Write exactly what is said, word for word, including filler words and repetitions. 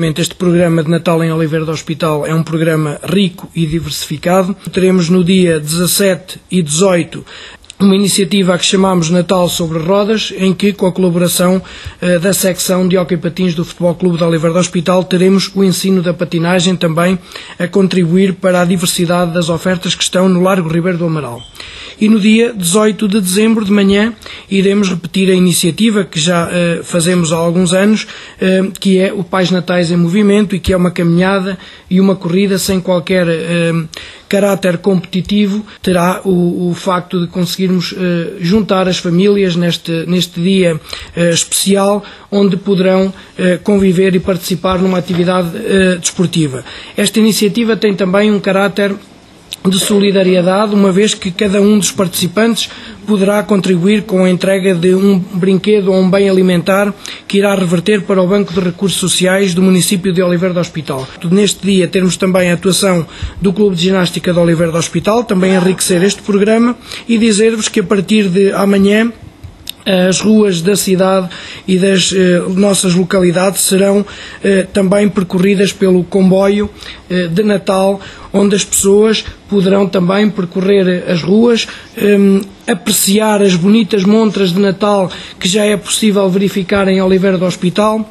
Este programa de Natal em Oliveira do Hospital é um programa rico e diversificado. Teremos no dia dezassete e dezoito uma iniciativa a que chamamos Natal sobre Rodas, em que, com a colaboração uh, da secção de hóquei patins do Futebol Clube de Oliveira do Hospital, teremos o ensino da patinagem também a contribuir para a diversidade das ofertas que estão no Largo Ribeiro do Amaral. E no dia dezoito de dezembro, de manhã, iremos repetir a iniciativa que já uh, fazemos há alguns anos, uh, que é o Pais Natais em Movimento, e que é uma caminhada e uma corrida sem qualquer uh, caráter competitivo. Terá o, o facto de conseguirmos uh, juntar as famílias neste, neste dia uh, especial, onde poderão uh, conviver e participar numa atividade uh, desportiva. Esta iniciativa tem também um caráter de solidariedade, uma vez que cada um dos participantes poderá contribuir com a entrega de um brinquedo ou um bem alimentar que irá reverter para o Banco de Recursos Sociais do município de Oliveira do Hospital. Neste dia teremos também a atuação do Clube de Ginástica de Oliveira do Hospital, também enriquecer este programa, e dizer-vos que a partir de amanhã as ruas da cidade e das eh, nossas localidades serão eh, também percorridas pelo comboio eh, de Natal, onde as pessoas poderão também percorrer as ruas, eh, apreciar as bonitas montras de Natal que já é possível verificar em Oliveira do Hospital.